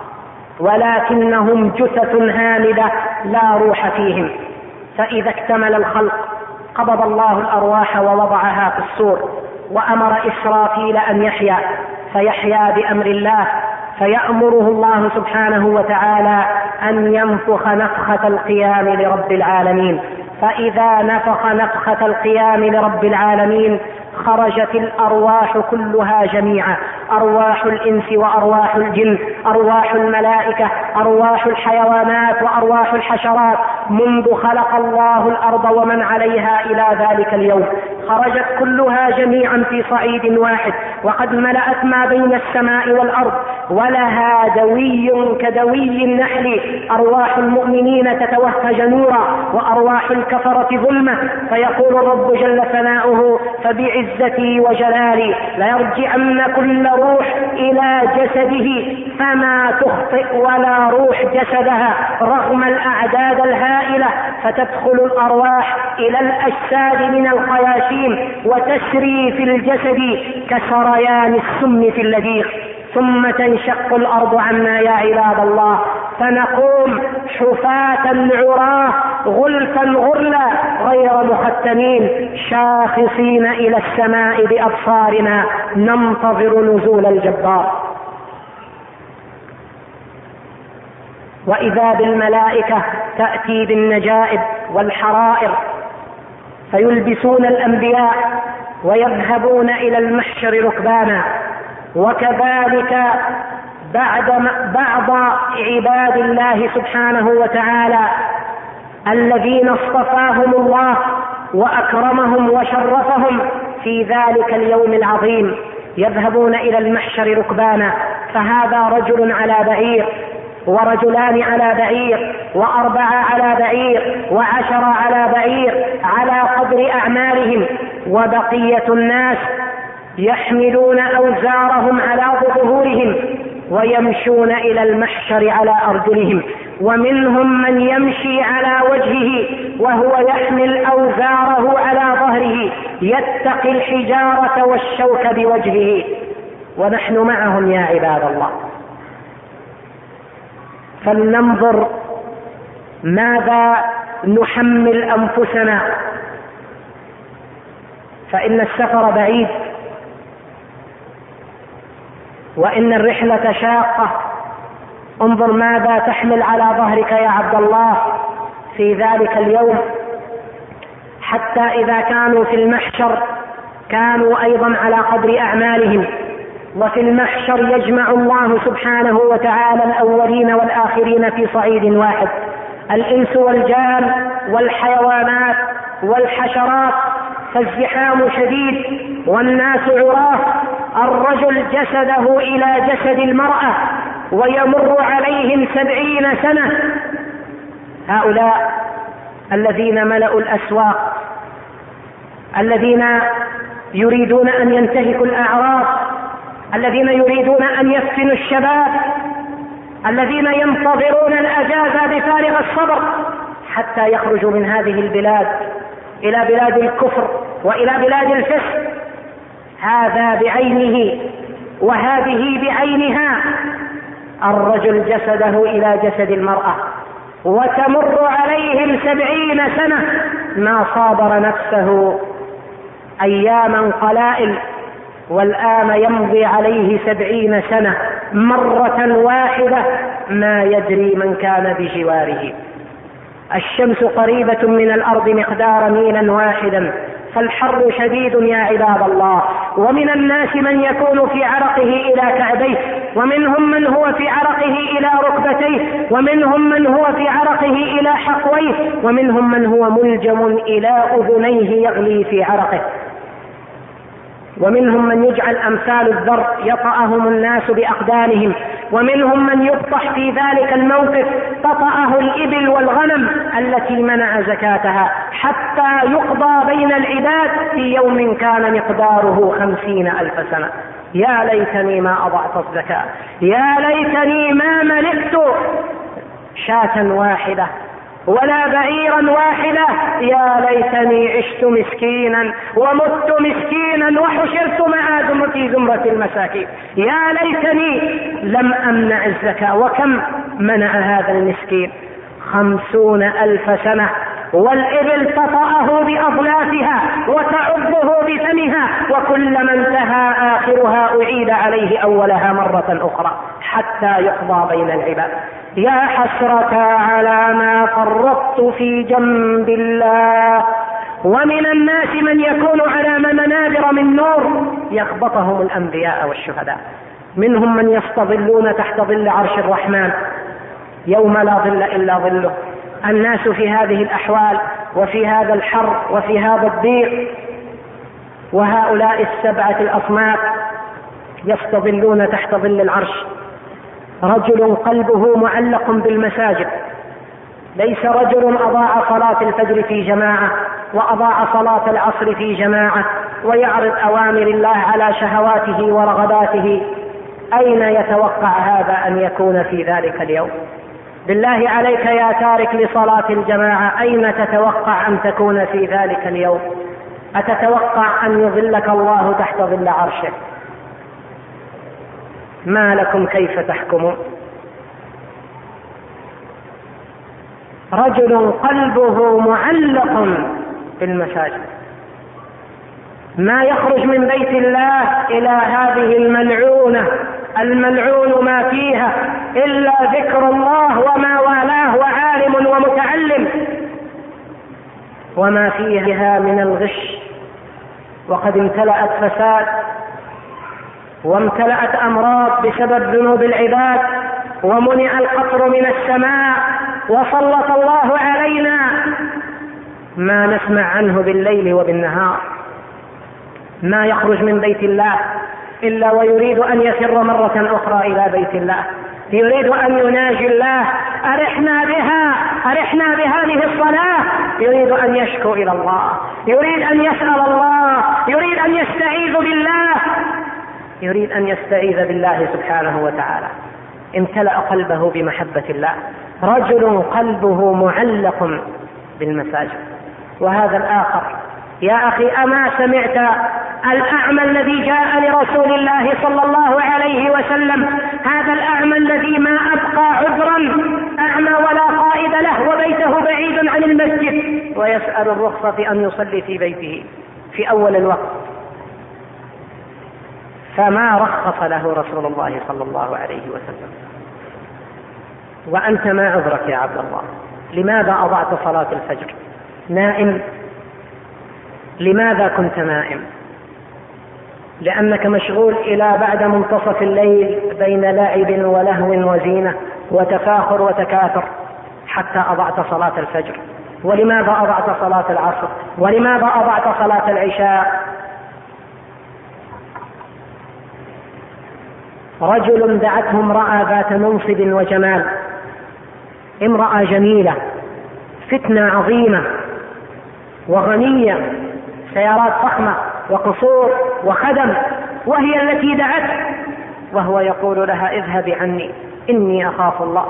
ولكنهم جثث هامدة لا روح فيهم. فإذا اكتمل الخلق قبض الله الأرواح ووضعها في الصور، وأمر إسرافيل أن يحيا، فيحيا بأمر الله، فيأمره الله سبحانه وتعالى أن ينفخ نفخة القيام لرب العالمين. فإذا نفخ نفخة القيام لرب العالمين خرجت الأرواح كلها جميعا، أرواح الإنس وأرواح الجن، أرواح الملائكة، أرواح الحيوانات وأرواح الحشرات، منذ خلق الله الأرض ومن عليها إلى ذلك اليوم. خرجت كلها جميعا في صعيد واحد، وقد ملأت ما بين السماء والأرض ولها دوي كدوي النحل، أرواح المؤمنين تتوهج نورا وأرواح الكفرة ظلمة. فيقول الرب جل ثناؤه: فبعزتي وجلالي ليرجعن كل روح إلى جسده فما تخطئ ولا روح جسدها رغم الأعداد الهائلة، فتدخل الأرواح إلى الأجساد من الخياشيم وتسري في الجسد كسريان السم في اللذيذ، ثم تنشق الأرض عنا يا عباد الله، فنقوم حفاة عراه غلفا غرلا غير مختنين شاخصين إلى السماء بأبصارنا ننتظر نزول الجبار. وإذا بالملائكة تأتي بالنجائب والحرائر فيلبسون الأنبياء ويذهبون إلى المحشر ركبانا. وكذلك بعض عباد الله سبحانه وتعالى الذين اصطفاهم الله وأكرمهم وشرفهم في ذلك اليوم العظيم يذهبون إلى المحشر ركبانا، فهذا رجل على بعير، ورجلان على بعير، وأربعة على بعير، وعشرة على بعير على قدر أعمالهم، وبقية الناس يحملون أوزارهم على ظهورهم ويمشون إلى المحشر على أرجلهم. ومنهم من يمشي على وجهه وهو يحمل أوزاره على ظهره يتقي الحجارة والشوك بوجهه، ونحن معهم يا عباد الله. فلننظر ماذا نحمل أنفسنا، فإن السفر بعيد وإن الرحلة شاقة. انظر ماذا تحمل على ظهرك يا عبد الله في ذلك اليوم، حتى إذا كانوا في المحشر كانوا أيضا على قدر أعمالهم. وفي المحشر يجمع الله سبحانه وتعالى الأولين والآخرين في صعيد واحد، الإنس والجان والحيوانات والحشرات، فالزحام شديد والناس عراه، الرجل جسده إلى جسد المرأة ويمر عليهم 70 سنة. هؤلاء الذين ملأوا الأسواق، الذين يريدون أن ينتهكوا الأعراض، الذين يريدون أن يفتنوا الشباب، الذين ينتظرون الأجازة بفارغ الصبر حتى يخرجوا من هذه البلاد إلى بلاد الكفر وإلى بلاد الفسق. هذا بعينه وهذه بعينها، الرجل جسده إلى جسد المرأة وتمر عليهم 70 سنة، ما صابر نفسه أياما قلائل، والآن يمضي عليه 70 سنة مرة واحدة ما يدري من كان بجواره. الشمس قريبة من الأرض مقدار ميلا واحدا، فالحر شديد يا عباد الله. ومن الناس من يكون في عرقه إلى كعبيه، ومنهم من هو في عرقه إلى ركبتيه، ومنهم من هو في عرقه إلى حقويه، ومنهم من هو ملجم إلى أذنيه يغلي في عرقه، ومنهم من يجعل أمثال الذر يطأهم الناس بأقدامهم، ومنهم من يبطح في ذلك الموقف تطأه الإبل والغنم التي منع زكاتها، حتى يقضى بين العباد في يوم كان مقداره 50,000 سنة. يا ليتني ما أضعت الزكاة، يا ليتني ما ملكت شاة واحدة ولا بعيرا واحدة، يا ليتني عشت مسكينا ومت مسكينا وحشرت في زمرة المساكين، يا ليتني لم أمنع الزكاة. وكم منع هذا المسكين؟ 50,000 سنة، والإبل تطأه بأظلافها وتعضه بفمها، وكلما انتهى آخرها أعيد عليه أولها مرة أخرى حتى يقضى بين العباد. يا حسرة على ما فرطت في جنب الله. ومن الناس من يكون على منابر من نور يخبطهم الأنبياء والشهداء، منهم من يستظلون تحت ظل عرش الرحمن يوم لا ظل إلا ظله. الناس في هذه الأحوال وفي هذا الحر وفي هذا الضيق، وهؤلاء 7 الأصناف يستظلون تحت ظل العرش رجل قلبه معلق بالمساجد، ليس رجل أضاع صلاة الفجر في جماعة وأضاع صلاة العصر في جماعة ويعرض أوامر الله على شهواته ورغباته. أين يتوقع هذا أن يكون في ذلك اليوم؟ بالله عليك يا تارك لصلاة الجماعة، أين تتوقع أن تكون في ذلك اليوم؟ أتتوقع أن يظلك الله تحت ظل عرشه؟ ما لكم كيف تحكمون؟ رجل قلبه معلق بالمساجد، ما يخرج من بيت الله إلى هذه الملعون ما فيها إلا ذكر الله وما والاه وعالم ومتعلم، وما فيها من الغش، وقد امتلأت فساد وامتلأت أمراض بسبب ذنوب العباد، ومنع القطر من السماء، وسلط الله علينا ما نسمع عنه بالليل وبالنهار. ما يخرج من بيت الله إلا ويريد أن يفر مرة أخرى إلى بيت الله، يريد أن يناجي الله، أرحنا بهذه الصلاة، يريد أن يشكو إلى الله، يريد أن يسأل الله، يريد أن يستعيذ بالله سبحانه وتعالى. امتلأ قلبه بمحبة الله. رجل قلبه معلق بالمساجد. وهذا الآخر، يا أخي أما سمعت الأعمى الذي جاء لرسول الله صلى الله عليه وسلم، هذا الأعمى الذي ما أبقى عذرا، أعمى ولا قائد له وبيته بعيد عن المسجد، ويسأل الرخصة في أن يصلي في بيته في أول الوقت، فما رخص له رسول الله صلى الله عليه وسلم. وأنت ما عذرك يا عبد الله؟ لماذا أضعت صلاة الفجر؟ نائم؟ لماذا كنت نائم؟ لأنك مشغول إلى بعد منتصف الليل بين لعب ولهو وزينة وتفاخر وتكاثر حتى أضعت صلاة الفجر. ولماذا أضعت صلاة العصر؟ ولماذا أضعت صلاة العشاء؟ رجل دعته امرأة ذات منصب وجمال، امرأة جميلة، فتنة عظيمة وغنية، سيارات فخمة وقصور وخدم، وهي التي دعته، وهو يقول لها اذهبي عني إني أخاف الله.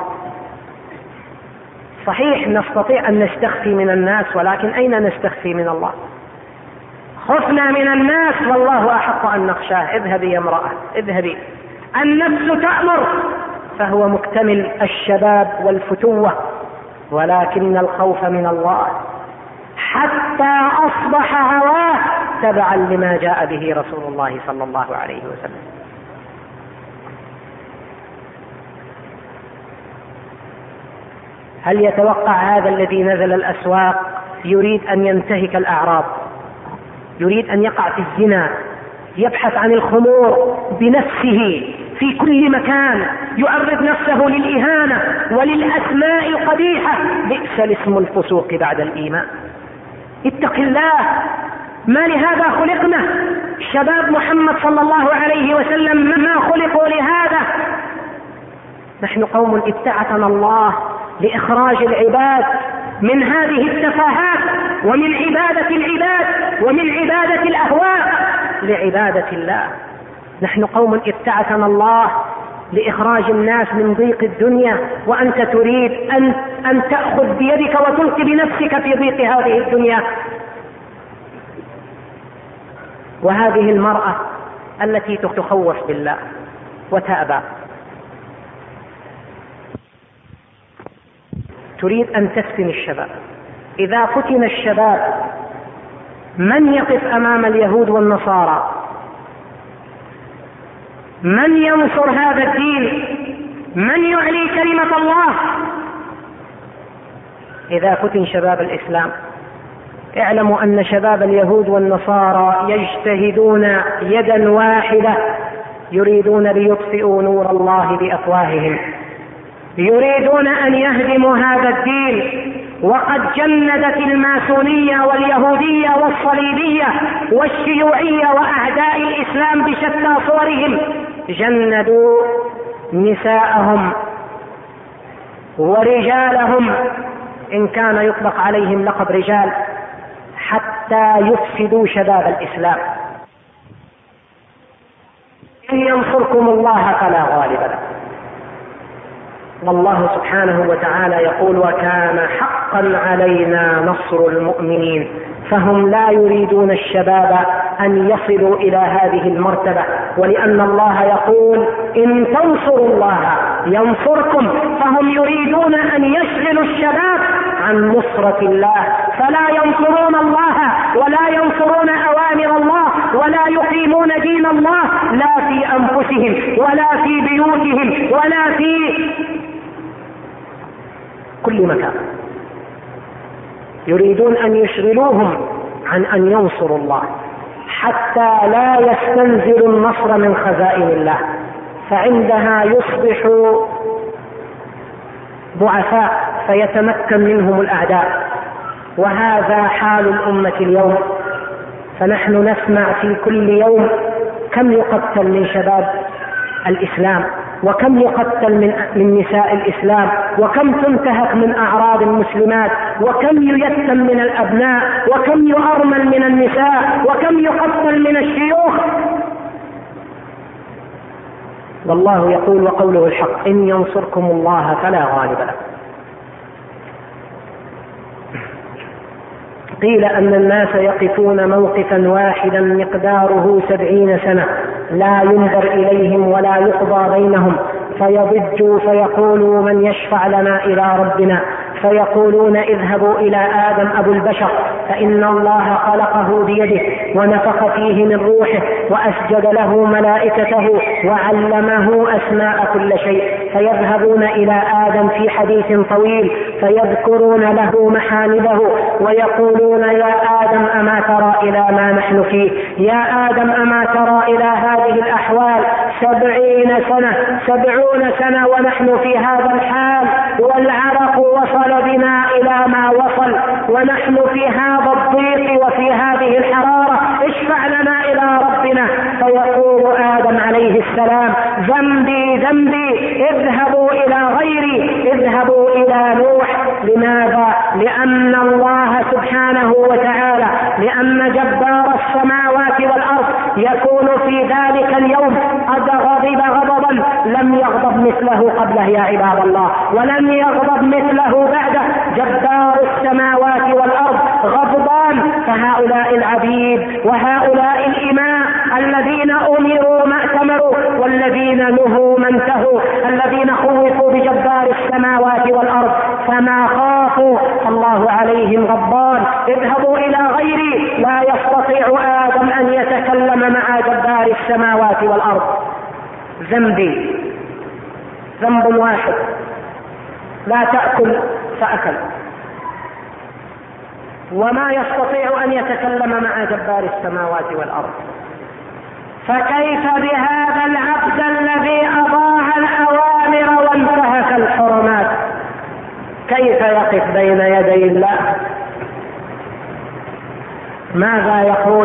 صحيح نستطيع أن نستخفي من الناس، ولكن أين نستخفي من الله؟ خفنا من الناس والله أحق أن نخشاه. اذهبي يا امرأة، اذهبي. النفس تأمر، فهو مكتمل الشباب والفتوة، ولكن الخوف من الله حتى أصبح هواه تبعا لما جاء به رسول الله صلى الله عليه وسلم. هل يتوقع هذا الذي نزل الأسواق يريد أن ينتهك الأعراض، يريد أن يقع في الزنا، يبحث عن الخمور بنفسه في كل مكان، يعرض نفسه للإهانة وللأسماء القبيحة؟ بئس الاسم الفسوق بعد الإيمان. اتق الله، ما لهذا خلقنا؟ شباب محمد صلى الله عليه وسلم ما خلقوا لهذا. نحن قوم ابتعثنا الله لإخراج العباد من هذه التفاهات ومن عبادة العباد ومن عبادة الأهواء لعبادة الله. نحن قوم ابتعثنا الله لإخراج الناس من ضيق الدنيا، وأنت تريد أن تأخذ بيدك وتلقي بنفسك في ضيق هذه الدنيا. وهذه المرأة التي تخوف بالله وتأبى، تريد أن تفتن الشباب. إذا فتن الشباب من يقف أمام اليهود والنصارى؟ من ينصر هذا الدين؟ من يعلي كلمة الله؟ إذا فتن شباب الإسلام اعلموا أن شباب اليهود والنصارى يجتهدون يدا واحدة، يريدون ليطفئوا نور الله بأفواههم، يريدون أن يهدموا هذا الدين. وقد جندت الماسونية واليهودية والصليبية والشيوعية وأعداء الإسلام بشتى صورهم، جندوا نساءهم ورجالهم إن كان يطلق عليهم لقب رجال، حتى يفسدوا شباب الإسلام. إن ينصركم الله فلا غالب لكم. والله سبحانه وتعالى يقول: وكان حقا علينا نصر المؤمنين. فهم لا يريدون الشباب أن يصلوا إلى هذه المرتبة، ولأن الله يقول: إن تنصروا الله ينصركم، فهم يريدون أن يشغلوا الشباب عن نصرة الله، فلا ينصرون الله ولا ينصرون أوامر الله ولا يقيمون دين الله، لا في أنفسهم ولا في بيوتهم ولا في كل مكان. يريدون أن يشغلوهم عن أن ينصروا الله، حتى لا يستنزلوا النصر من خزائن الله، فعندها يصبحوا ضعفاء فيتمكن منهم الأعداء. وهذا حال الأمة اليوم. فنحن نسمع في كل يوم كم يقتل من شباب الإسلام، وكم يقتل من نساء الإسلام، وكم تنتهك من أعراض المسلمات، وكم ييتم من الأبناء، وكم يؤرمل من النساء، وكم يقتل من الشيوخ. والله يقول: وقوله الحق: إن ينصركم الله فلا غالب لكم. قيل أن الناس يقفون موقفا واحدا مقداره 70 سنة لا ينظر إليهم ولا يقضى بينهم، فيضجوا فيقولوا: من يشفع لنا إلى ربنا؟ فيقولون: اذهبوا إلى آدم أبو البشر، فإن الله خلقه بيده ونفخ فيه من روحه وأسجد له ملائكته وعلمه أسماء كل شيء. فيذهبون إلى آدم في حديث طويل فيذكرون له محامده ويقولون: يا آدم أما ترى إلى ما نحن فيه؟ يا آدم أما ترى إلى هذه الأحوال؟ 70 سنة ونحن في هذا الحال، والعرق وصل بنا إلى ما وصل، ونحن في هذا الضيق وفي هذه الحرارة، اشفع لنا إلى ربنا. فيقول آدم عليه السلام: ذنبي ذنبي، اذهبوا إلى غيري، اذهبوا إلى نوح. لماذا؟ لأن الله سبحانه وتعالى، لأن جبار السماوات والأرض يكون في ذلك اليوم قد غضب غضبا لم يغضب مثله قبله يا عباد الله، ولم يغضب مثله بعده. جبار السماوات والأرض غضبان، فهؤلاء العبيد وهؤلاء الإماء الذين أمروا ما أتمروا، والذين نهوا ما انتهوا، الذين خوفوا بجبار السماوات والأرض فما خافوا، الله عليهم غضبان. اذهبوا إلى غيري، لا يستطيع آدم أن يتكلم مع جبار السماوات والأرض. ذنبي، ذنب واحد، لا تأكل فأكل، وما يستطيع أن يتكلم مع جبار السماوات والأرض. فكيف بهذا العبد الذي أضاع الأوامر وانتهك الحرمات؟ كيف يقف بين يدي الله؟ ماذا يقول؟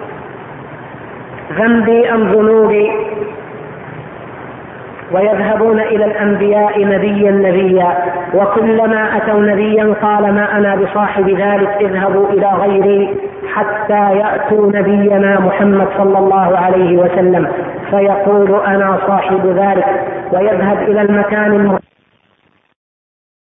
ذنبي أم ذنوبي؟ ويذهبون إلى الأنبياء نبيا، وكلما أتوا نبيا قال: ما أنا بصاحب ذلك، اذهبوا إلى غيري، حتى يأتوا نبينا محمد صلى الله عليه وسلم فيقول: أنا صاحب ذلك، ويذهب إلى المكان